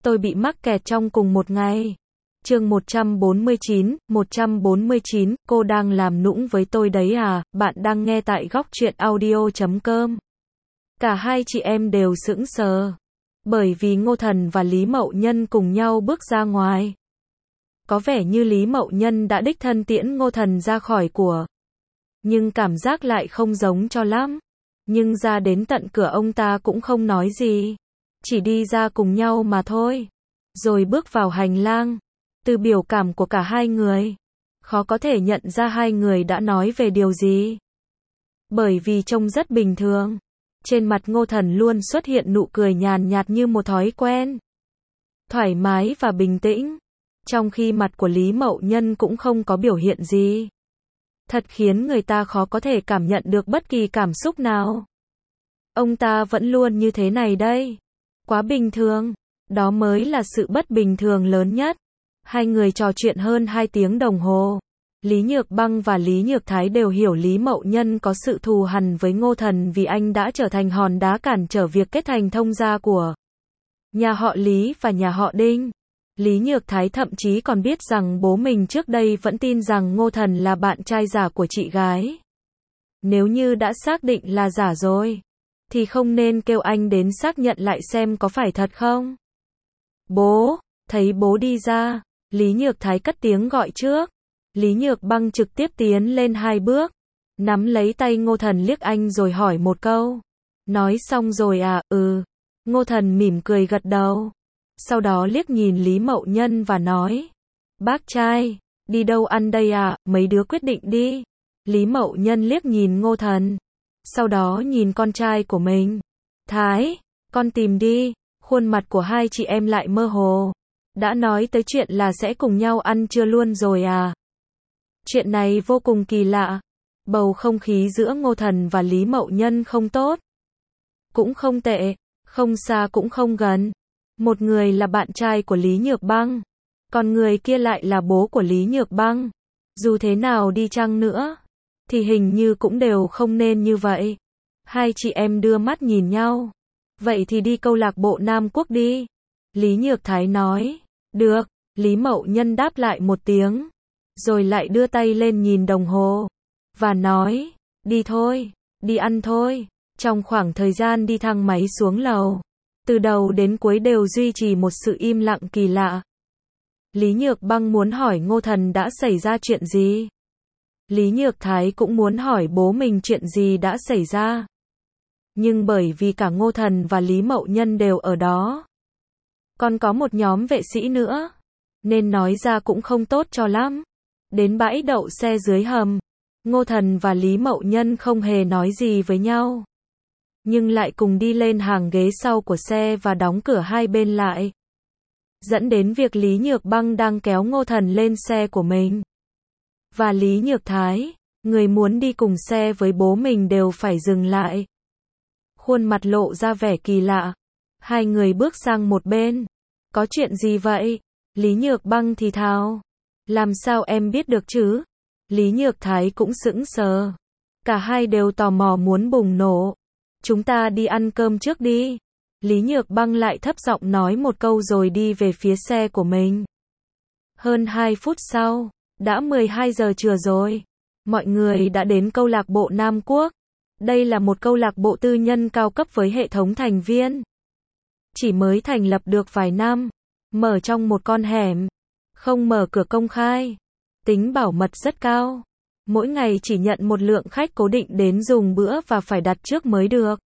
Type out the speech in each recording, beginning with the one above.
tôi bị mắc kẹt trong cùng một ngày. Chương 149, cô đang làm nũng với tôi đấy à? Bạn đang nghe tại Góc Truyện Audio.com. Cả hai chị em đều sững sờ, bởi vì Ngô Thần và Lý Mậu Nhân cùng nhau bước ra ngoài. Có vẻ như Lý Mậu Nhân đã đích thân tiễn Ngô Thần ra khỏi của. Nhưng cảm giác lại không giống cho lắm. Nhưng ra đến tận cửa ông ta cũng không nói gì. Chỉ đi ra cùng nhau mà thôi. Rồi bước vào hành lang. Từ biểu cảm của cả hai người, khó có thể nhận ra hai người đã nói về điều gì. Bởi vì trông rất bình thường. Trên mặt Ngô Thần luôn xuất hiện nụ cười nhàn nhạt như một thói quen. Thoải mái và bình tĩnh. Trong khi mặt của Lý Mậu Nhân cũng không có biểu hiện gì. Thật khiến người ta khó có thể cảm nhận được bất kỳ cảm xúc nào. Ông ta vẫn luôn như thế này đây. Quá bình thường. Đó mới là sự bất bình thường lớn nhất. Hai người trò chuyện hơn 2 tiếng đồng hồ. Lý Nhược Băng và Lý Nhược Thái đều hiểu Lý Mậu Nhân có sự thù hằn với Ngô Thần vì anh đã trở thành hòn đá cản trở việc kết thành thông gia của nhà họ Lý và nhà họ Đinh. Lý Nhược Thái thậm chí còn biết rằng bố mình trước đây vẫn tin rằng Ngô Thần là bạn trai giả của chị gái. Nếu như đã xác định là giả rồi, thì không nên kêu anh đến xác nhận lại xem có phải thật không. Bố, thấy bố đi ra, Lý Nhược Thái cất tiếng gọi trước. Lý Nhược Băng trực tiếp tiến lên 2 bước, nắm lấy tay Ngô Thần liếc anh rồi hỏi một câu. Nói xong rồi à? Ừ. Ngô Thần mỉm cười gật đầu. Sau đó liếc nhìn Lý Mậu Nhân và nói. Bác trai, đi đâu ăn đây à? Mấy đứa quyết định đi. Lý Mậu Nhân liếc nhìn Ngô Thần. Sau đó nhìn con trai của mình. Thái, con tìm đi. Khuôn mặt của hai chị em lại mơ hồ. Đã nói tới chuyện là sẽ cùng nhau ăn trưa luôn rồi à? Chuyện này vô cùng kỳ lạ. Bầu không khí giữa Ngô Thần và Lý Mậu Nhân không tốt. Cũng không tệ, không xa cũng không gần. Một người là bạn trai của Lý Nhược Băng, còn người kia lại là bố của Lý Nhược Băng. Dù thế nào đi chăng nữa, thì hình như cũng đều không nên như vậy. Hai chị em đưa mắt nhìn nhau. Vậy thì đi câu lạc bộ Nam Quốc đi. Lý Nhược Thái nói. Được, Lý Mậu Nhân đáp lại một tiếng. Rồi lại đưa tay lên nhìn đồng hồ. Và nói, đi thôi, đi ăn thôi. Trong khoảng thời gian đi thang máy xuống lầu, từ đầu đến cuối đều duy trì một sự im lặng kỳ lạ. Lý Nhược Băng muốn hỏi Ngô Thần đã xảy ra chuyện gì. Lý Nhược Thái cũng muốn hỏi bố mình chuyện gì đã xảy ra. Nhưng bởi vì cả Ngô Thần và Lý Mậu Nhân đều ở đó, còn có một nhóm vệ sĩ nữa, nên nói ra cũng không tốt cho lắm. Đến bãi đậu xe dưới hầm, Ngô Thần và Lý Mậu Nhân không hề nói gì với nhau, nhưng lại cùng đi lên hàng ghế sau của xe và đóng cửa hai bên lại. Dẫn đến việc Lý Nhược Băng đang kéo Ngô Thần lên xe của mình. Và Lý Nhược Thái, người muốn đi cùng xe với bố mình đều phải dừng lại. Khuôn mặt lộ ra vẻ kỳ lạ. Hai người bước sang một bên. Có chuyện gì vậy? Lý Nhược Băng thì thào. Làm sao em biết được chứ? Lý Nhược Thái cũng sững sờ. Cả hai đều tò mò muốn bùng nổ. Chúng ta đi ăn cơm trước đi. Lý Nhược Băng lại thấp giọng nói một câu rồi đi về phía xe của mình. Hơn 2 phút sau, đã 12 giờ trưa rồi. Mọi người đã đến câu lạc bộ Nam Quốc. Đây là một câu lạc bộ tư nhân cao cấp với hệ thống thành viên. Chỉ mới thành lập được vài năm. Mở trong một con hẻm. Không mở cửa công khai. Tính bảo mật rất cao. Mỗi ngày chỉ nhận một lượng khách cố định đến dùng bữa và phải đặt trước mới được.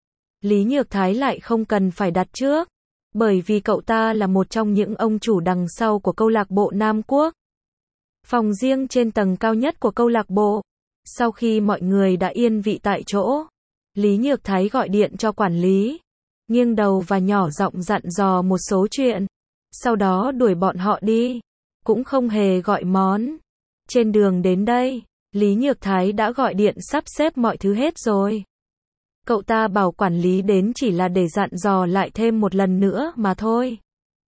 Lý Nhược Thái lại không cần phải đặt trước. Bởi vì cậu ta là một trong những ông chủ đằng sau của câu lạc bộ Nam Quốc. Phòng riêng trên tầng cao nhất của câu lạc bộ. Sau khi mọi người đã yên vị tại chỗ, Lý Nhược Thái gọi điện cho quản lý, nghiêng đầu và nhỏ giọng dặn dò một số chuyện. Sau đó đuổi bọn họ đi, cũng không hề gọi món. Trên đường đến đây, Lý Nhược Thái đã gọi điện sắp xếp mọi thứ hết rồi. Cậu ta bảo quản lý đến chỉ là để dặn dò lại thêm một lần nữa mà thôi.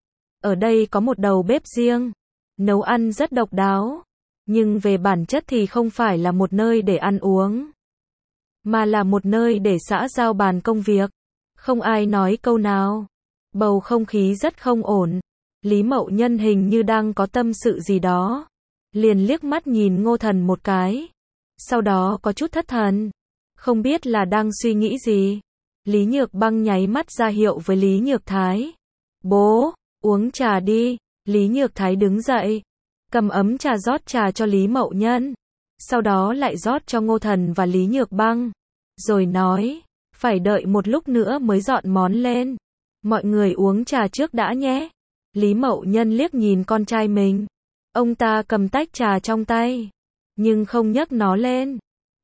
Ở đây có một đầu bếp riêng, nấu ăn rất độc đáo. Nhưng về bản chất thì không phải là một nơi để ăn uống, mà là một nơi để xã giao bàn công việc. Không ai nói câu nào. Bầu không khí rất không ổn. Lý Mậu Nhân hình như đang có tâm sự gì đó. Liền liếc mắt nhìn Ngô Thần một cái. Sau đó có chút thất thần. Không biết là đang suy nghĩ gì. Lý Nhược Băng nháy mắt ra hiệu với Lý Nhược Thái. Bố, uống trà đi. Lý Nhược Thái đứng dậy. Cầm ấm trà rót trà cho Lý Mậu Nhân. Sau đó lại rót cho Ngô Thần và Lý Nhược Băng. Rồi nói, phải đợi một lúc nữa mới dọn món lên. Mọi người uống trà trước đã nhé. Lý Mậu Nhân liếc nhìn con trai mình. Ông ta cầm tách trà trong tay. Nhưng không nhấc nó lên.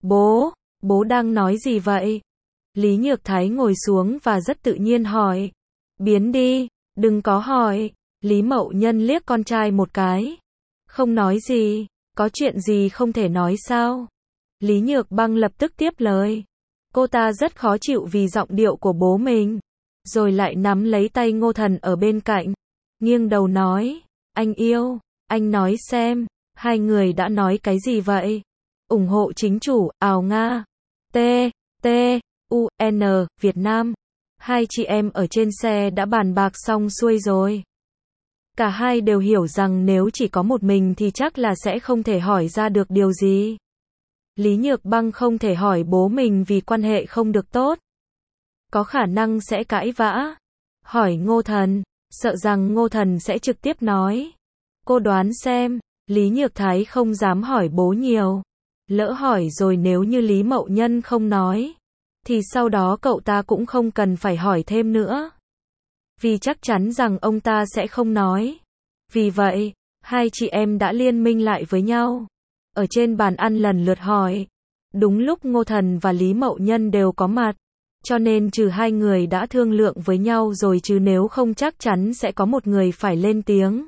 Bố đang nói gì vậy? Lý Nhược Thái ngồi xuống và rất tự nhiên hỏi. Biến đi, đừng có hỏi. Lý Mậu Nhân liếc con trai một cái. Không nói gì, có chuyện gì không thể nói sao? Lý Nhược Băng lập tức tiếp lời. Cô ta rất khó chịu vì giọng điệu của bố mình. Rồi lại nắm lấy tay Ngô Thần ở bên cạnh. Nghiêng đầu nói. Anh yêu, anh nói xem, hai người đã nói cái gì vậy? Ủng hộ chính chủ, ào Nga. T-T-U-N, Việt Nam. Hai chị em ở trên xe đã bàn bạc xong xuôi rồi. Cả hai đều hiểu rằng nếu chỉ có một mình thì chắc là sẽ không thể hỏi ra được điều gì. Lý Nhược Băng không thể hỏi bố mình vì quan hệ không được tốt. Có khả năng sẽ cãi vã. Hỏi Ngô Thần, sợ rằng Ngô Thần sẽ trực tiếp nói. Cô đoán xem, Lý Nhược Thái không dám hỏi bố nhiều. Lỡ hỏi rồi nếu như Lý Mậu Nhân không nói, thì sau đó cậu ta cũng không cần phải hỏi thêm nữa. Vì chắc chắn rằng ông ta sẽ không nói. Vì vậy, hai chị em đã liên minh lại với nhau. Ở trên bàn ăn lần lượt hỏi. Đúng lúc Ngô Thần và Lý Mậu Nhân đều có mặt. Cho nên trừ hai người đã thương lượng với nhau rồi, chứ nếu không chắc chắn sẽ có một người phải lên tiếng.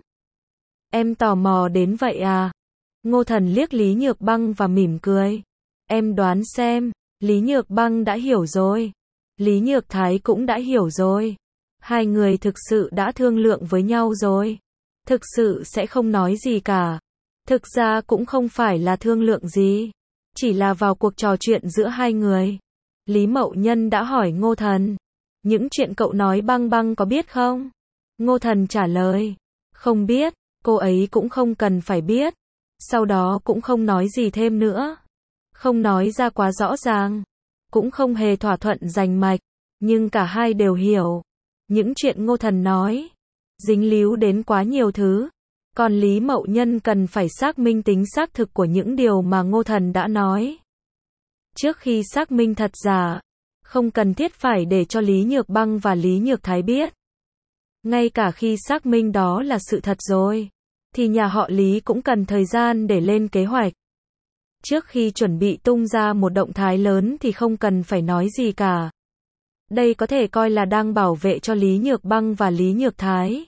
Em tò mò đến vậy à? Ngô Thần liếc Lý Nhược Băng và mỉm cười. Em đoán xem. Lý Nhược Băng đã hiểu rồi. Lý Nhược Thái cũng đã hiểu rồi. Hai người thực sự đã thương lượng với nhau rồi. Thực sự sẽ không nói gì cả. Thực ra cũng không phải là thương lượng gì. Chỉ là vào cuộc trò chuyện giữa hai người. Lý Mậu Nhân đã hỏi Ngô Thần. Những chuyện cậu nói Băng Băng có biết không? Ngô Thần trả lời. Không biết, cô ấy cũng không cần phải biết. Sau đó cũng không nói gì thêm nữa. Không nói ra quá rõ ràng. Cũng không hề thỏa thuận rành mạch. Nhưng cả hai đều hiểu. Những chuyện Ngô Thần nói. Dính líu đến quá nhiều thứ. Còn Lý Mậu Nhân cần phải xác minh tính xác thực của những điều mà Ngô Thần đã nói. Trước khi xác minh thật giả, không cần thiết phải để cho Lý Nhược Băng và Lý Nhược Thái biết. Ngay cả khi xác minh đó là sự thật rồi, thì nhà họ Lý cũng cần thời gian để lên kế hoạch. Trước khi chuẩn bị tung ra một động thái lớn thì không cần phải nói gì cả. Đây có thể coi là đang bảo vệ cho Lý Nhược Băng và Lý Nhược Thái.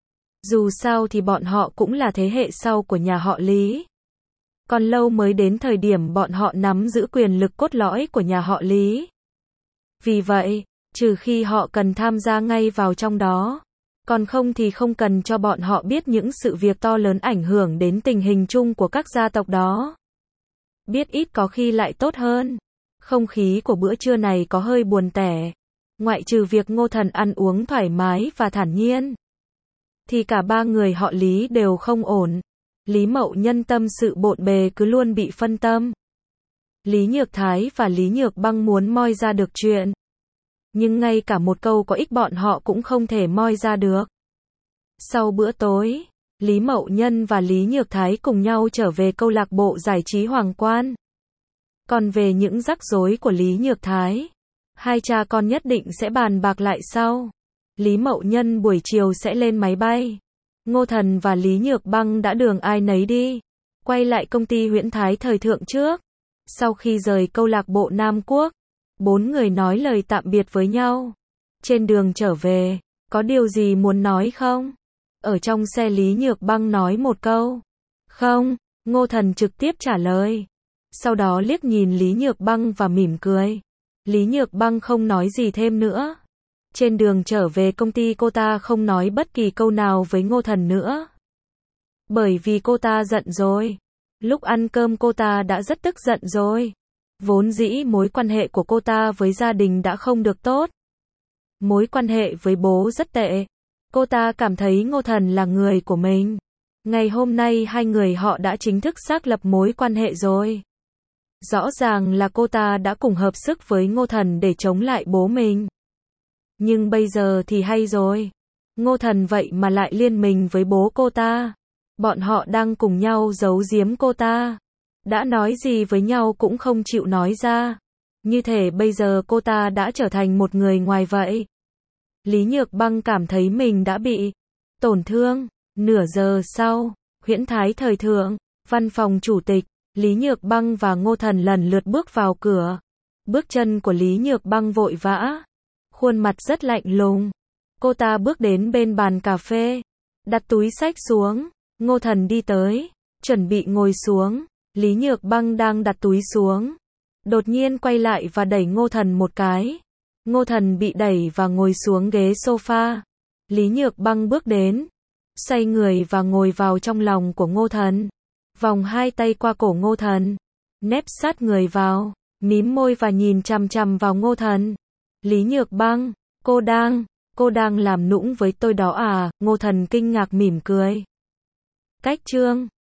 Dù sao thì bọn họ cũng là thế hệ sau của nhà họ Lý. Còn lâu mới đến thời điểm bọn họ nắm giữ quyền lực cốt lõi của nhà họ Lý. Vì vậy, trừ khi họ cần tham gia ngay vào trong đó, còn không thì không cần cho bọn họ biết những sự việc to lớn ảnh hưởng đến tình hình chung của các gia tộc đó. Biết ít có khi lại tốt hơn. Không khí của bữa trưa này có hơi buồn tẻ. Ngoại trừ việc Ngô Thần ăn uống thoải mái và thản nhiên, thì cả ba người họ Lý đều không ổn. Lý Mậu Nhân tâm sự bộn bề cứ luôn bị phân tâm. Lý Nhược Thái và Lý Nhược Băng muốn moi ra được chuyện. Nhưng ngay cả một câu có ích bọn họ cũng không thể moi ra được. Sau bữa tối, Lý Mậu Nhân và Lý Nhược Thái cùng nhau trở về câu lạc bộ giải trí Hoàng Quan. Còn về những rắc rối của Lý Nhược Thái, hai cha con nhất định sẽ bàn bạc lại sau. Lý Mậu Nhân buổi chiều sẽ lên máy bay. Ngô Thần và Lý Nhược Băng đã đường ai nấy đi. Quay lại công ty Huyễn Thái thời thượng trước. Sau khi rời câu lạc bộ Nam Quốc, bốn người nói lời tạm biệt với nhau. Trên đường trở về, có điều gì muốn nói không? Ở trong xe Lý Nhược Băng nói một câu. Không, Ngô Thần trực tiếp trả lời. Sau đó liếc nhìn Lý Nhược Băng và mỉm cười. Lý Nhược Băng không nói gì thêm nữa. Trên đường trở về công ty cô ta không nói bất kỳ câu nào với Ngô Thần nữa. Bởi vì cô ta giận rồi. Lúc ăn cơm cô ta đã rất tức giận rồi. Vốn dĩ mối quan hệ của cô ta với gia đình đã không được tốt. Mối quan hệ với bố rất tệ. Cô ta cảm thấy Ngô Thần là người của mình. Ngày hôm nay hai người họ đã chính thức xác lập mối quan hệ rồi. Rõ ràng là cô ta đã cùng hợp sức với Ngô Thần để chống lại bố mình. Nhưng bây giờ thì hay rồi. Ngô Thần vậy mà lại liên minh với bố cô ta. Bọn họ đang cùng nhau giấu giếm cô ta. Đã nói gì với nhau cũng không chịu nói ra. Như thể bây giờ cô ta đã trở thành một người ngoài vậy. Lý Nhược Băng cảm thấy mình đã bị tổn thương. Nửa giờ sau, Huyễn Thái Thời Thượng, văn phòng chủ tịch, Lý Nhược Băng và Ngô Thần lần lượt bước vào cửa. Bước chân của Lý Nhược Băng vội vã, khuôn mặt rất lạnh lùng. Cô ta bước đến bên bàn cà phê, đặt túi xách xuống. Ngô Thần đi tới, chuẩn bị ngồi xuống. Lý Nhược Băng đang đặt túi xuống, đột nhiên quay lại và đẩy Ngô Thần một cái. Ngô Thần bị đẩy và ngồi xuống ghế sofa. Lý Nhược Băng bước đến, xoay người và ngồi vào trong lòng của Ngô Thần. Vòng hai tay qua cổ Ngô Thần, nép sát người vào, mím môi và nhìn chằm chằm vào Ngô Thần. Lý Nhược Băng, cô đang làm nũng với tôi đó à? Ngô Thần kinh ngạc mỉm cười. Cách chương